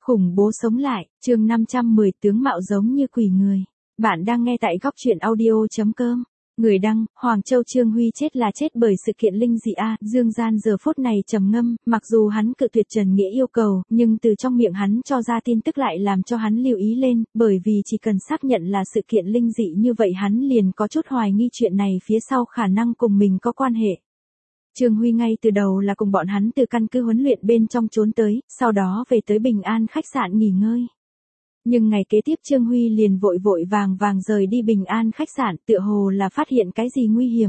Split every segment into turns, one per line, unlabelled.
Khủng bố sống lại, chương 510 tướng mạo giống như quỷ người. Bạn đang nghe tại góc truyện audio.com. Người đăng, Hoàng Châu Trương Huy chết là chết bởi sự kiện linh dị a. Dương Gian giờ phút này trầm ngâm, mặc dù hắn cự tuyệt Trần Nghĩa yêu cầu, nhưng từ trong miệng hắn cho ra tin tức lại làm cho hắn lưu ý lên, bởi vì chỉ cần xác nhận là sự kiện linh dị như vậy hắn liền có chút hoài nghi chuyện này phía sau khả năng cùng mình có quan hệ. Trương Huy ngay từ đầu là cùng bọn hắn từ căn cứ huấn luyện bên trong trốn tới, sau đó về tới Bình An khách sạn nghỉ ngơi. Nhưng ngày kế tiếp Trương Huy liền vội vội vàng vàng rời đi Bình An khách sạn, tựa hồ là phát hiện cái gì nguy hiểm.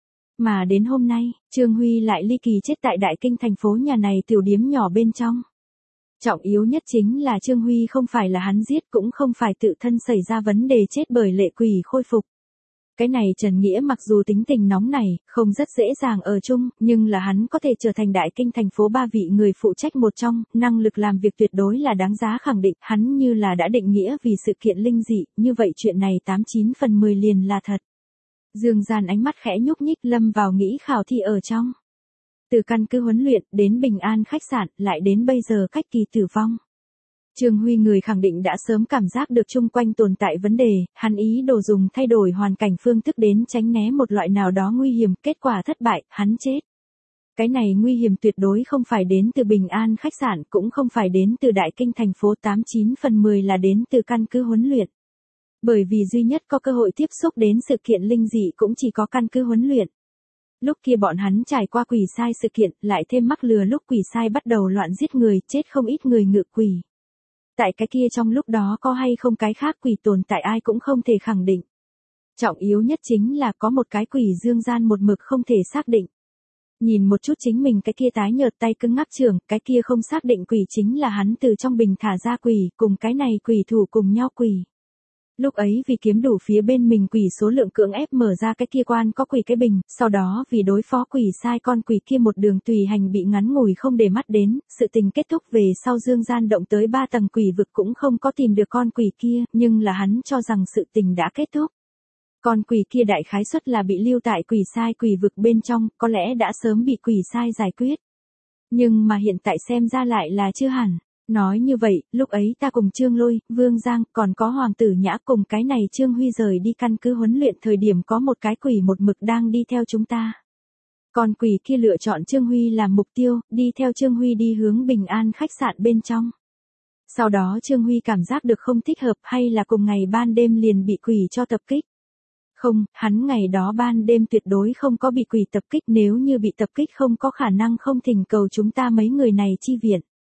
Mà đến hôm nay, Trương Huy lại ly kỳ chết tại Đại Kinh thành phố nhà này tiểu điếm nhỏ bên trong. Trọng yếu nhất chính là Trương Huy không phải là hắn giết, cũng không phải tự thân xảy ra vấn đề chết bởi lệ quỷ khôi phục. Cái này Trần Nghĩa mặc dù tính tình nóng này, không rất dễ dàng ở chung, nhưng là hắn có thể trở thành Đại Kinh thành phố 3 vị người phụ trách một trong, năng lực làm việc tuyệt đối là đáng giá khẳng định, hắn như là đã định nghĩa vì sự kiện linh dị, như vậy chuyện này 89 phần 10 liền là thật. Dương Gian ánh mắt khẽ nhúc nhích lâm vào nghĩ khảo thi ở trong. Từ căn cứ huấn luyện, đến Bình An khách sạn, lại đến bây giờ cách kỳ tử vong. Trương Huy người khẳng định đã sớm cảm giác được chung quanh tồn tại vấn đề, hắn ý đồ dùng thay đổi hoàn cảnh phương thức đến tránh né một loại nào đó nguy hiểm, kết quả thất bại, hắn chết. Cái này nguy hiểm tuyệt đối không phải đến từ Bình An khách sạn, cũng không phải đến từ Đại Kinh thành phố 89 phần 10 là đến từ căn cứ huấn luyện. Bởi vì duy nhất có cơ hội tiếp xúc đến sự kiện linh dị cũng chỉ có căn cứ huấn luyện. Lúc kia bọn hắn trải qua quỷ sai sự kiện, lại thêm mắc lừa lúc quỷ sai bắt đầu loạn giết người, chết không ít người ngự quỷ. Tại cái kia trong lúc đó có hay không cái khác quỷ tồn tại ai cũng không thể khẳng định. Trọng yếu nhất chính là có một cái quỷ Dương Gian một mực không thể xác định. Nhìn một chút chính mình cái kia tái nhợt tay cứng ngắc trưởng, cái kia không xác định quỷ chính là hắn từ trong bình thả ra quỷ, cùng cái này quỷ thủ cùng nhau quỷ. Lúc ấy vì kiếm đủ phía bên mình quỷ số lượng cưỡng ép mở ra cái kia quan có quỷ cái bình, sau đó vì đối phó quỷ sai con quỷ kia một đường tùy hành bị ngắn ngủi không để mắt đến, sự tình kết thúc về sau Dương Gian động tới 3 tầng quỷ vực cũng không có tìm được con quỷ kia, nhưng là hắn cho rằng sự tình đã kết thúc. Con quỷ kia đại khái suất là bị lưu tại quỷ sai quỷ vực bên trong, có lẽ đã sớm bị quỷ sai giải quyết. Nhưng mà hiện tại xem ra lại là chưa hẳn. Nói như vậy, lúc ấy ta cùng Trương Lôi, Vương Giang, còn có Hoàng Tử Nhã cùng cái này Trương Huy rời đi căn cứ huấn luyện thời điểm có một cái quỷ một mực đang đi theo chúng ta. Còn quỷ kia lựa chọn Trương Huy làm mục tiêu, đi theo Trương Huy đi hướng Bình An khách sạn bên trong. Sau đó Trương Huy cảm giác được không thích hợp hay là cùng ngày ban đêm liền bị quỷ cho tập kích. Không, hắn ngày đó ban đêm tuyệt đối không có bị quỷ tập kích, nếu như bị tập kích không có khả năng không thỉnh cầu chúng ta mấy người này chi viện.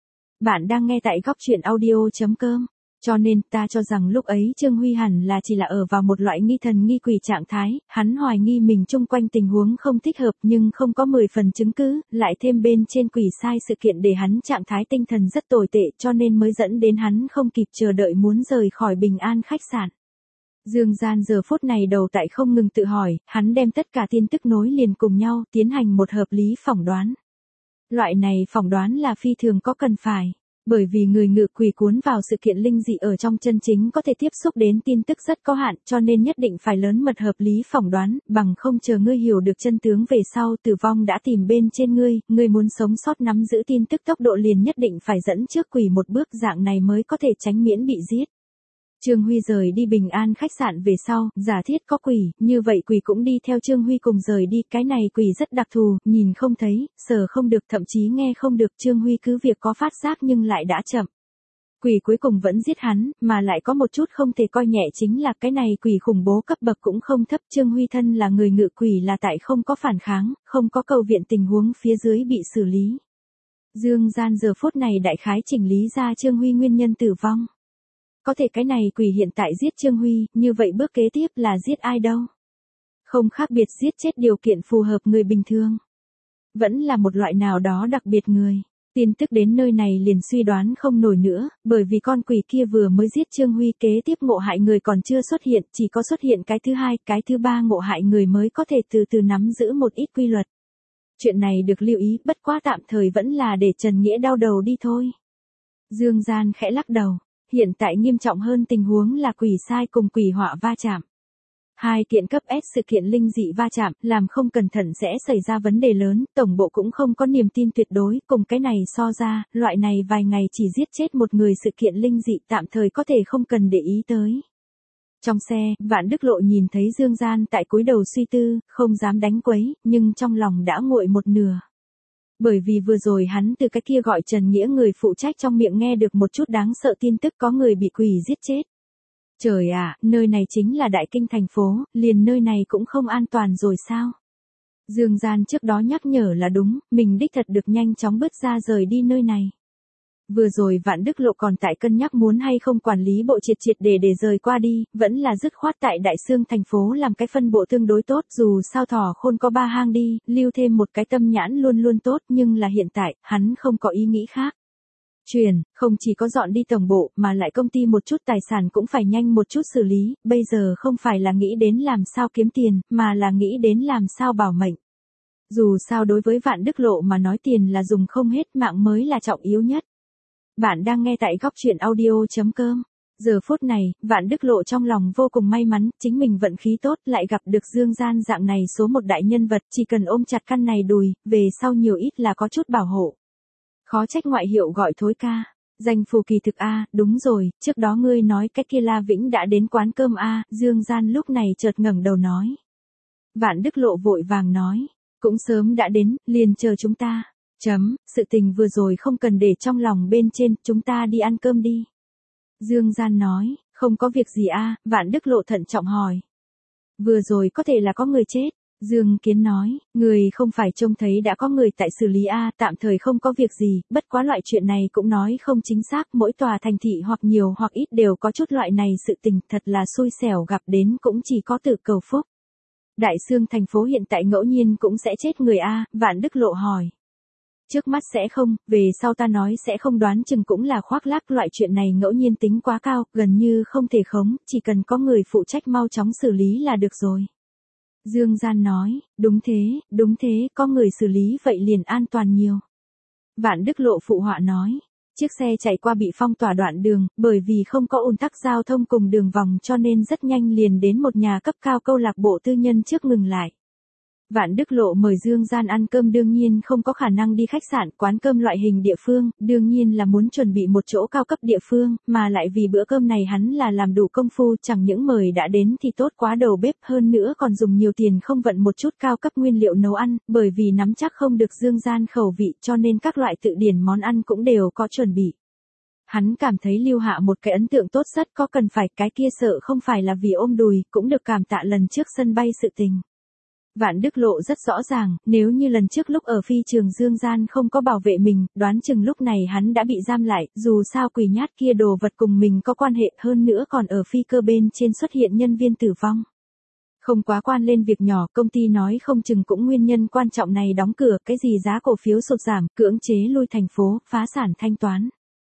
Bạn đang nghe tại góc truyện audio.com, cho nên ta cho rằng lúc ấy Trương Huy hẳn là chỉ là ở vào một loại nghi thần nghi quỷ trạng thái, hắn hoài nghi mình chung quanh tình huống không thích hợp nhưng không có 10 phần chứng cứ, lại thêm bên trên quỷ sai sự kiện để hắn trạng thái tinh thần rất tồi tệ cho nên mới dẫn đến hắn không kịp chờ đợi muốn rời khỏi Bình An khách sạn. Dương Gian giờ phút này đầu tại không ngừng tự hỏi, hắn đem tất cả tin tức nối liền cùng nhau, tiến hành một hợp lý phỏng đoán. Loại này phỏng đoán là phi thường có cần phải, bởi vì người ngự quỷ cuốn vào sự kiện linh dị ở trong chân chính có thể tiếp xúc đến tin tức rất có hạn, cho nên nhất định phải lớn mật hợp lý phỏng đoán, bằng không chờ ngươi hiểu được chân tướng về sau tử vong đã tìm bên trên ngươi muốn sống sót nắm giữ tin tức tốc độ liền nhất định phải dẫn trước quỷ một bước, dạng này mới có thể tránh miễn bị giết. Trương Huy rời đi Bình An khách sạn về sau, giả thiết có quỷ, như vậy quỷ cũng đi theo Trương Huy cùng rời đi, cái này quỷ rất đặc thù, nhìn không thấy, sờ không được, thậm chí nghe không được, Trương Huy cứ việc có phát giác nhưng lại đã chậm. Quỷ cuối cùng vẫn giết hắn, mà lại có một chút không thể coi nhẹ chính là cái này quỷ khủng bố cấp bậc cũng không thấp, Trương Huy thân là người ngự quỷ là tại không có phản kháng, không có cầu viện tình huống phía dưới bị xử lý. Dương Gian giờ phút này đại khái chỉnh lý ra Trương Huy nguyên nhân tử vong. Có thể cái này quỷ hiện tại giết Trương Huy, như vậy bước kế tiếp là giết ai đâu? Không khác biệt giết chết điều kiện phù hợp người bình thường. Vẫn là một loại nào đó đặc biệt người. Tin tức đến nơi này liền suy đoán không nổi nữa, bởi vì con quỷ kia vừa mới giết Trương Huy, kế tiếp ngộ hại người còn chưa xuất hiện, chỉ có xuất hiện cái thứ hai, cái thứ ba ngộ hại người mới có thể từ từ nắm giữ một ít quy luật. Chuyện này được lưu ý, bất quá tạm thời vẫn là để Trần Nghĩa đau đầu đi thôi. Dương Gian khẽ lắc đầu. Hiện tại nghiêm trọng hơn tình huống là quỷ sai cùng quỷ họa va chạm. Hai kiện cấp S sự kiện linh dị va chạm, làm không cẩn thận sẽ xảy ra vấn đề lớn, tổng bộ cũng không có niềm tin tuyệt đối, cùng cái này so ra, loại này vài ngày chỉ giết chết một người sự kiện linh dị tạm thời có thể không cần để ý tới. Trong xe, Vạn Đức Lộ nhìn thấy Dương Gian tại cúi đầu suy tư, không dám đánh quấy, nhưng trong lòng đã nguội một nửa. Bởi vì vừa rồi hắn từ cái kia gọi Trần Nghĩa người phụ trách trong miệng nghe được một chút đáng sợ tin tức có người bị quỷ giết chết. Trời ạ, nơi này chính là Đại Kinh thành phố, liền nơi này cũng không an toàn rồi sao? Dương Gian trước đó nhắc nhở là đúng, mình đích thật được nhanh chóng bứt ra rời đi nơi này. Vừa rồi Vạn Đức Lộ còn tại cân nhắc muốn hay không quản lý bộ triệt để rời qua đi, vẫn là dứt khoát tại Đại Xương thành phố làm cái phân bộ tương đối tốt, dù sao thỏ khôn có ba hang đi, lưu thêm một cái tâm nhãn luôn luôn tốt, nhưng là hiện tại, hắn không có ý nghĩ khác. Không chỉ có dọn đi tổng bộ, mà lại công ty một chút tài sản cũng phải nhanh một chút xử lý, bây giờ không phải là nghĩ đến làm sao kiếm tiền, mà là nghĩ đến làm sao bảo mệnh. Dù sao đối với Vạn Đức Lộ mà nói tiền là dùng không hết, mạng mới là trọng yếu nhất. Bạn đang nghe tại góc chuyện audio.com. Giờ phút này, Vạn Đức Lộ trong lòng vô cùng may mắn, chính mình vận khí tốt lại gặp được Dương Gian dạng này số một đại nhân vật, chỉ cần ôm chặt căn này đùi, về sau nhiều ít là có chút bảo hộ. Khó trách ngoại hiệu gọi thối ca. Danh phù kỳ thực A, đúng rồi, trước đó ngươi nói cái kia La Vĩnh đã đến quán cơm A, Dương Gian lúc này chợt ngẩng đầu nói. Vạn Đức Lộ vội vàng nói, cũng sớm đã đến, liền chờ chúng ta. Sự tình vừa rồi không cần để trong lòng bên trên, chúng ta đi ăn cơm đi. Dương Gian nói, không có việc gì A, Vạn Đức Lộ thận trọng hỏi. Vừa rồi có thể là có người chết. Dương Kiến nói, người không phải trông thấy đã có người tại xử lý A, tạm thời không có việc gì, bất quá loại chuyện này cũng nói không chính xác, mỗi tòa thành thị hoặc nhiều hoặc ít đều có chút loại này sự tình, thật là xui xẻo gặp đến cũng chỉ có tự cầu phúc. Đại Xương thành phố hiện tại ngẫu nhiên cũng sẽ chết người A, Vạn Đức Lộ hỏi. Trước mắt sẽ không, về sau ta nói sẽ không, đoán chừng cũng là khoác lác, loại chuyện này ngẫu nhiên tính quá cao, gần như không thể khống, chỉ cần có người phụ trách mau chóng xử lý là được rồi. Dương Gian nói, đúng thế, có người xử lý vậy liền an toàn nhiều. Vạn Đức Lộ phụ họa nói, chiếc xe chạy qua bị phong tỏa đoạn đường, bởi vì không có ùn tắc giao thông cùng đường vòng cho nên rất nhanh liền đến một nhà cấp cao câu lạc bộ tư nhân trước ngừng lại. Vạn Đức Lộ mời Dương Gian ăn cơm đương nhiên không có khả năng đi khách sạn, quán cơm loại hình địa phương, đương nhiên là muốn chuẩn bị một chỗ cao cấp địa phương, mà lại vì bữa cơm này hắn là làm đủ công phu, chẳng những mời đã đến thì tốt quá đầu bếp, hơn nữa còn dùng nhiều tiền không vận một chút cao cấp nguyên liệu nấu ăn, bởi vì nắm chắc không được Dương Gian khẩu vị cho nên các loại tự điển món ăn cũng đều có chuẩn bị. Hắn cảm thấy lưu hạ một cái ấn tượng tốt rất có cần phải, cái kia sợ không phải là vì ôm đùi, cũng được cảm tạ lần trước sân bay sự tình. Vạn Đức Lộ rất rõ ràng, nếu như lần trước lúc ở phi trường Dương Gian không có bảo vệ mình, đoán chừng lúc này hắn đã bị giam lại, dù sao quỷ nhát kia đồ vật cùng mình có quan hệ, hơn nữa còn ở phi cơ bên trên xuất hiện nhân viên tử vong. Không quá quan lên việc nhỏ, công ty nói không chừng cũng nguyên nhân quan trọng này đóng cửa, cái gì giá cổ phiếu sụt giảm, cưỡng chế lui thành phố, phá sản thanh toán.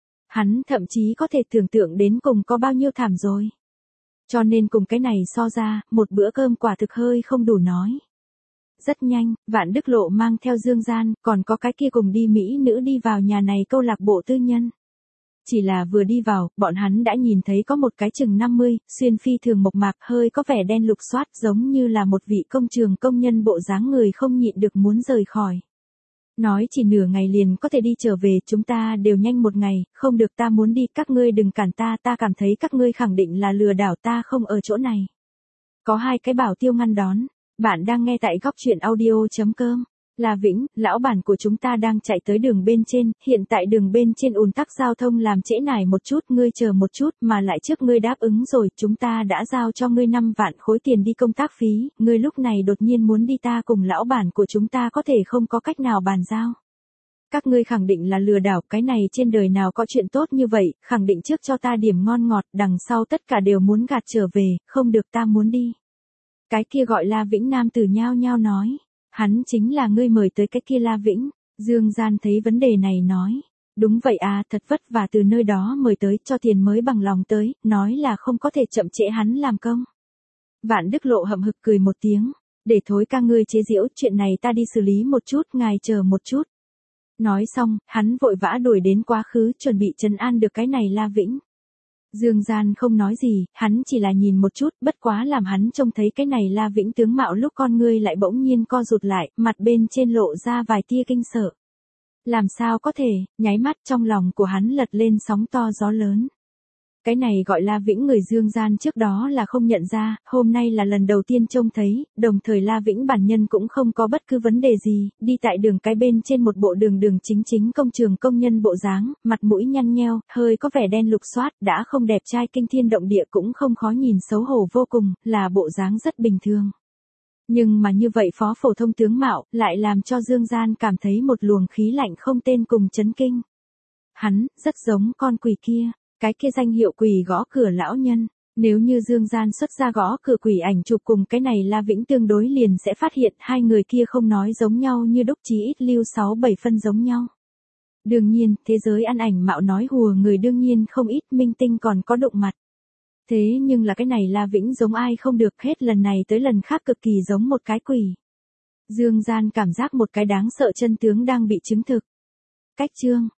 Hắn thậm chí có thể tưởng tượng đến cùng có bao nhiêu thảm rồi. Cho nên cùng cái này so ra, một bữa cơm quả thực hơi không đủ nói. Rất nhanh, Vạn Đức Lộ mang theo Dương Gian, còn có cái kia cùng đi Mỹ nữ đi vào nhà này câu lạc bộ tư nhân. Chỉ là vừa đi vào, bọn hắn đã nhìn thấy có một cái chừng 50, xuyên phi thường mộc mạc, hơi có vẻ đen lục xoát, giống như là một vị công trường công nhân bộ dáng, người không nhịn được muốn rời khỏi. Nói chỉ nửa ngày liền có thể đi trở về, chúng ta đều nhanh một ngày, không được, ta muốn đi, các ngươi đừng cản ta cảm thấy các ngươi khẳng định là lừa đảo, ta không ở chỗ này. Có hai cái bảo tiêu ngăn đón. Bạn đang nghe tại góc chuyện audio.com. Là Vĩnh, lão bản của chúng ta đang chạy tới đường bên trên, hiện tại đường bên trên ùn tắc giao thông làm trễ nải một chút, ngươi chờ một chút, mà lại trước ngươi đáp ứng rồi, chúng ta đã giao cho ngươi 5 vạn khối tiền đi công tác phí, ngươi lúc này đột nhiên muốn đi, ta cùng lão bản của chúng ta có thể không có cách nào bàn giao. Các ngươi khẳng định là lừa đảo, cái này trên đời nào có chuyện tốt như vậy, khẳng định trước cho ta điểm ngon ngọt, đằng sau tất cả đều muốn gạt trở về, không được, ta muốn đi. Cái kia gọi La Vĩnh nam tử nhao nhao nói, hắn chính là ngươi mời tới cái kia La Vĩnh. Dương Gian thấy vấn đề này nói, đúng vậy à, thật vất vả từ nơi đó mời tới, cho tiền mới bằng lòng tới, nói là không có thể chậm trễ hắn làm công. Vạn Đức Lộ hậm hực cười một tiếng, để thối ca ngươi chế giễu, chuyện này ta đi xử lý một chút, ngài chờ một chút. Nói xong, hắn vội vã đuổi đến quá khứ, chuẩn bị trấn an được cái này La Vĩnh. Dương Gian không nói gì, hắn chỉ là nhìn một chút, bất quá làm hắn trông thấy cái này La Vĩnh tướng mạo lúc con ngươi lại bỗng nhiên co rụt lại, mặt bên trên lộ ra vài tia kinh sợ. Làm sao có thể, nháy mắt trong lòng của hắn lật lên sóng to gió lớn. Cái này gọi La Vĩnh người Dương Gian trước đó là không nhận ra, hôm nay là lần đầu tiên trông thấy, đồng thời La Vĩnh bản nhân cũng không có bất cứ vấn đề gì, đi tại đường cái bên trên một bộ đường đường chính chính công trường công nhân bộ dáng, mặt mũi nhăn nheo, hơi có vẻ đen lục xoát, đã không đẹp trai kinh thiên động địa cũng không khó nhìn xấu hổ vô cùng, là bộ dáng rất bình thường. Nhưng mà như vậy phó phổ thông tướng mạo, lại làm cho Dương Gian cảm thấy một luồng khí lạnh không tên cùng chấn kinh. Hắn, rất giống con quỷ kia. Cái kia danh hiệu quỷ gõ cửa lão nhân, nếu như Dương Gian xuất ra gõ cửa quỷ ảnh chụp cùng cái này La Vĩnh tương đối liền sẽ phát hiện hai người kia không nói giống nhau như đúc, chí ít lưu 6-7 phân giống nhau. Đương nhiên, thế giới ăn ảnh mạo nói hùa người đương nhiên không ít, minh tinh còn có đụng mặt. Thế nhưng là cái này La Vĩnh giống ai không được, hết lần này tới lần khác cực kỳ giống một cái quỷ. Dương Gian cảm giác một cái đáng sợ chân tướng đang bị chứng thực. Cách chương